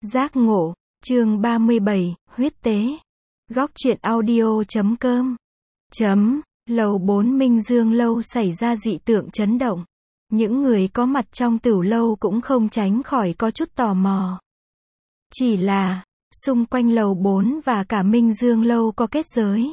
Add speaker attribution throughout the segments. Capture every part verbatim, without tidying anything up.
Speaker 1: Giác ngộ, chương ba mươi bảy, huyết tế. Góc truyện audio chấm com. Chấm, lầu bốn Minh Dương lâu xảy ra dị tượng chấn động. Những người có mặt trong tửu lâu cũng không tránh khỏi có chút tò mò. Chỉ là, xung quanh lầu bốn và cả Minh Dương lâu có kết giới.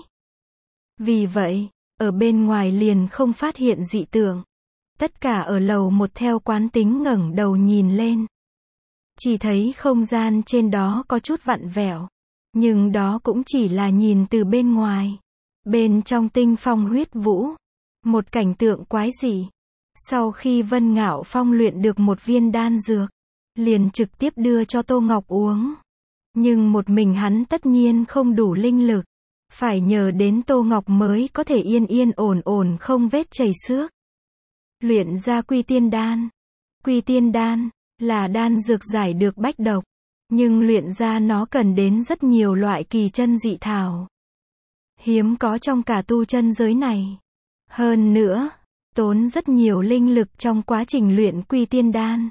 Speaker 1: Vì vậy, ở bên ngoài liền không phát hiện dị tượng. Tất cả ở lầu một theo quán tính ngẩng đầu nhìn lên. Chỉ thấy không gian trên đó có chút vặn vẹo. Nhưng đó cũng chỉ là nhìn từ bên ngoài. Bên trong tinh phong huyết vũ. Một cảnh tượng quái dị. Sau khi Vân Ngạo Phong luyện được một viên đan dược, liền trực tiếp đưa cho Tô Ngọc uống. Nhưng một mình hắn tất nhiên không đủ linh lực. Phải nhờ đến Tô Ngọc mới có thể yên yên ổn ổn không vết chảy xước. Luyện ra Quy Tiên Đan. Quy Tiên Đan là đan dược giải được bách độc, nhưng luyện ra nó cần đến rất nhiều loại kỳ chân dị thảo. Hiếm có trong cả tu chân giới này. Hơn nữa, tốn rất nhiều linh lực trong quá trình luyện Quy Tiên Đan.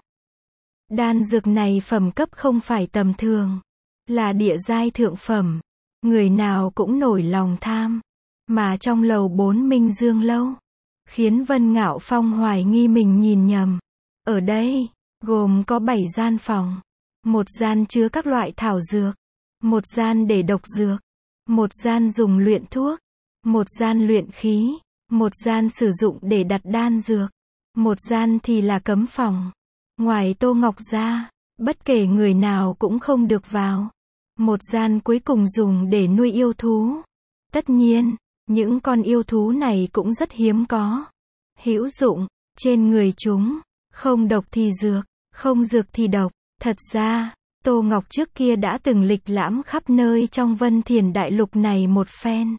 Speaker 1: Đan dược này phẩm cấp không phải tầm thường, là địa giai thượng phẩm, người nào cũng nổi lòng tham. Mà trong lầu bốn Minh Dương lâu, khiến Vân Ngạo Phong hoài nghi mình nhìn nhầm. Ở đây, gồm có bảy gian phòng. Một gian chứa các loại thảo dược. Một gian để độc dược. Một gian dùng luyện thuốc. Một gian luyện khí. Một gian sử dụng để đặt đan dược. Một gian thì là cấm phòng. Ngoài Tô Ngọc ra, bất kể người nào cũng không được vào. Một gian cuối cùng dùng để nuôi yêu thú. Tất nhiên, những con yêu thú này cũng rất hiếm có. Hữu dụng, trên người chúng, không độc thì dược, không dược thì độc. Thật ra, Tô Ngọc trước kia đã từng lịch lãm khắp nơi trong Vân Thiền Đại Lục này một phen.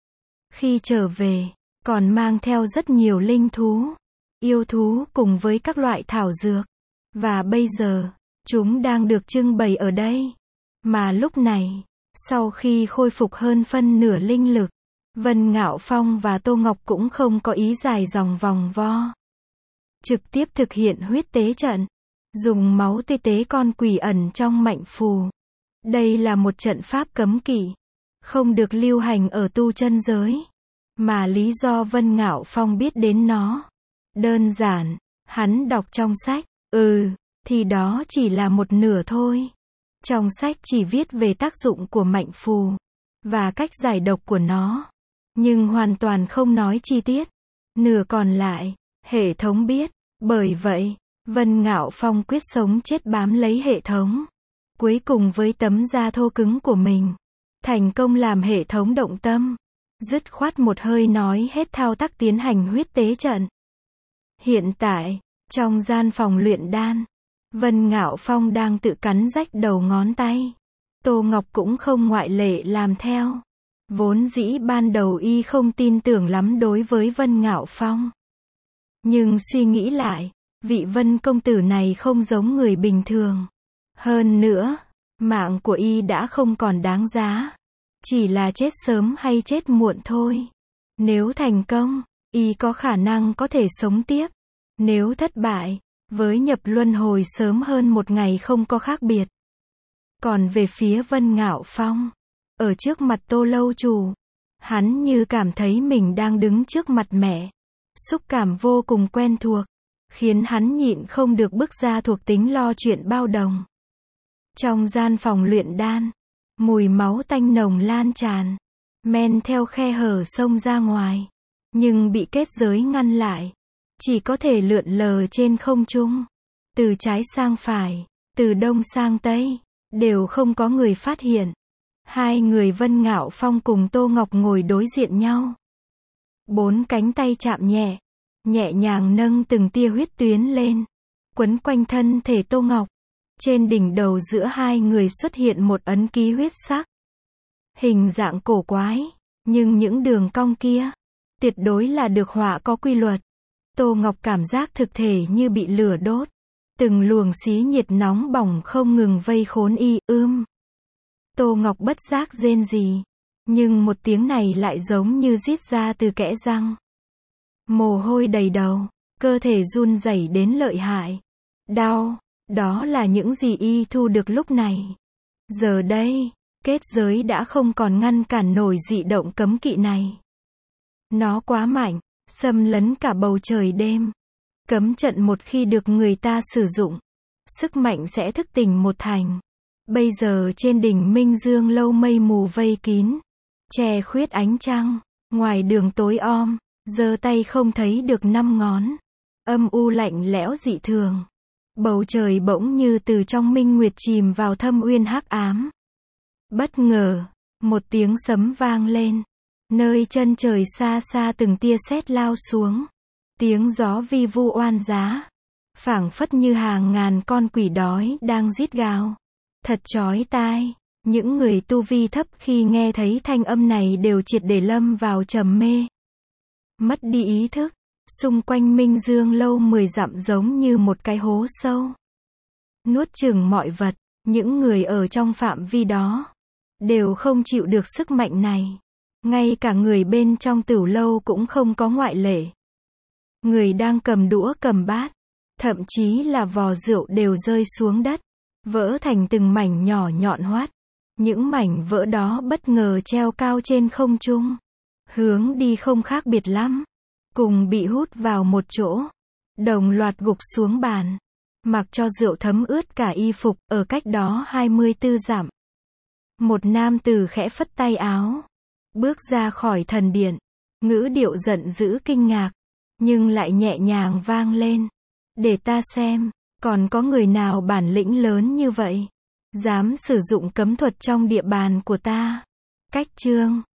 Speaker 1: Khi trở về, còn mang theo rất nhiều linh thú, yêu thú cùng với các loại thảo dược. Và bây giờ, chúng đang được trưng bày ở đây. Mà lúc này, sau khi khôi phục hơn phân nửa linh lực, Vân Ngạo Phong và Tô Ngọc cũng không có ý dài dòng vòng vo. Trực tiếp thực hiện huyết tế trận. Dùng máu tê tế con quỷ ẩn trong mệnh phù. Đây là một trận pháp cấm kỵ. Không được lưu hành ở tu chân giới. Mà lý do Vân Ngạo Phong biết đến nó. Đơn giản, hắn đọc trong sách. Ừ, thì đó chỉ là một nửa thôi. Trong sách chỉ viết về tác dụng của mệnh phù. Và cách giải độc của nó. Nhưng hoàn toàn không nói chi tiết. Nửa còn lại, hệ thống biết. Bởi vậy, Vân Ngạo Phong quyết sống chết bám lấy hệ thống. Cuối cùng với tấm da thô cứng của mình, thành công làm hệ thống động tâm. Dứt khoát một hơi nói hết thao tác tiến hành huyết tế trận. Hiện tại, trong gian phòng luyện đan, Vân Ngạo Phong đang tự cắn rách đầu ngón tay. Tô Ngọc cũng không ngoại lệ làm theo. Vốn dĩ ban đầu y không tin tưởng lắm đối với Vân Ngạo Phong. Nhưng suy nghĩ lại, vị Vân công tử này không giống người bình thường. Hơn nữa, mạng của y đã không còn đáng giá. Chỉ là chết sớm hay chết muộn thôi. Nếu thành công, y có khả năng có thể sống tiếp. Nếu thất bại, với nhập luân hồi sớm hơn một ngày không có khác biệt. Còn về phía Vân Ngạo Phong, ở trước mặt Tô lâu chủ, hắn như cảm thấy mình đang đứng trước mặt mẹ. Xúc cảm vô cùng quen thuộc, khiến hắn nhịn không được bước ra thuộc tính lo chuyện bao đồng. Trong gian phòng luyện đan, mùi máu tanh nồng lan tràn, men theo khe hở xông ra ngoài, nhưng bị kết giới ngăn lại, chỉ có thể lượn lờ trên không trung. Từ trái sang phải, từ đông sang tây, đều không có người phát hiện. Hai người Vân Ngạo Phong cùng Tô Ngọc ngồi đối diện nhau. Bốn cánh tay chạm nhẹ, nhẹ nhàng nâng từng tia huyết tuyến lên, quấn quanh thân thể Tô Ngọc. Trên đỉnh đầu giữa hai người xuất hiện một ấn ký huyết sắc. Hình dạng cổ quái, nhưng những đường cong kia, tuyệt đối là được họa có quy luật. Tô Ngọc cảm giác thực thể như bị lửa đốt. Từng luồng xí nhiệt nóng bỏng không ngừng vây khốn y, ưm. Tô Ngọc bất giác rên rỉ. Nhưng một tiếng này lại giống như rít ra từ kẽ răng. Mồ hôi đầy đầu, cơ thể run rẩy đến lợi hại. Đau, Đó là những gì y thu được lúc này. Giờ đây, kết giới đã không còn ngăn cản nổi dị động cấm kỵ này. Nó quá mạnh, xâm lấn cả bầu trời đêm. Cấm trận một khi được người ta sử dụng, sức mạnh sẽ thức tỉnh một thành. Bây giờ trên đỉnh Minh Dương lâu mây mù vây kín, che khuyết ánh trăng, ngoài đường tối om, giơ tay không thấy được năm ngón. Âm u lạnh lẽo dị thường. Bầu trời bỗng như từ trong minh nguyệt chìm vào thâm uyên hắc ám. Bất ngờ, một tiếng sấm vang lên. Nơi chân trời xa xa từng tia sét lao xuống. Tiếng gió vi vu oan giá. Phảng phất như hàng ngàn con quỷ đói đang rít gào. Thật chói tai. Những người tu vi thấp khi nghe thấy thanh âm này đều triệt để lâm vào trầm mê. Mất đi ý thức. Xung quanh Minh Dương lâu mười dặm giống như một cái hố sâu. Nuốt chửng mọi vật. Những người ở trong phạm vi đó đều không chịu được sức mạnh này. Ngay cả người bên trong tửu lâu cũng không có ngoại lệ. Người đang cầm đũa cầm bát, thậm chí là vò rượu đều rơi xuống đất, vỡ thành từng mảnh nhỏ nhọn hoắt. Những mảnh vỡ đó bất ngờ treo cao trên không trung. Hướng đi không khác biệt lắm. Cùng bị hút vào một chỗ. Đồng loạt gục xuống bàn. Mặc cho rượu thấm ướt cả y phục, ở cách đó hai mươi tư dặm. Một nam tử khẽ phất tay áo. Bước ra khỏi thần điện. Ngữ điệu giận dữ kinh ngạc. Nhưng lại nhẹ nhàng vang lên. Để ta xem, còn có người nào bản lĩnh lớn như vậy? Dám sử dụng cấm thuật trong địa bàn của ta. Cách chương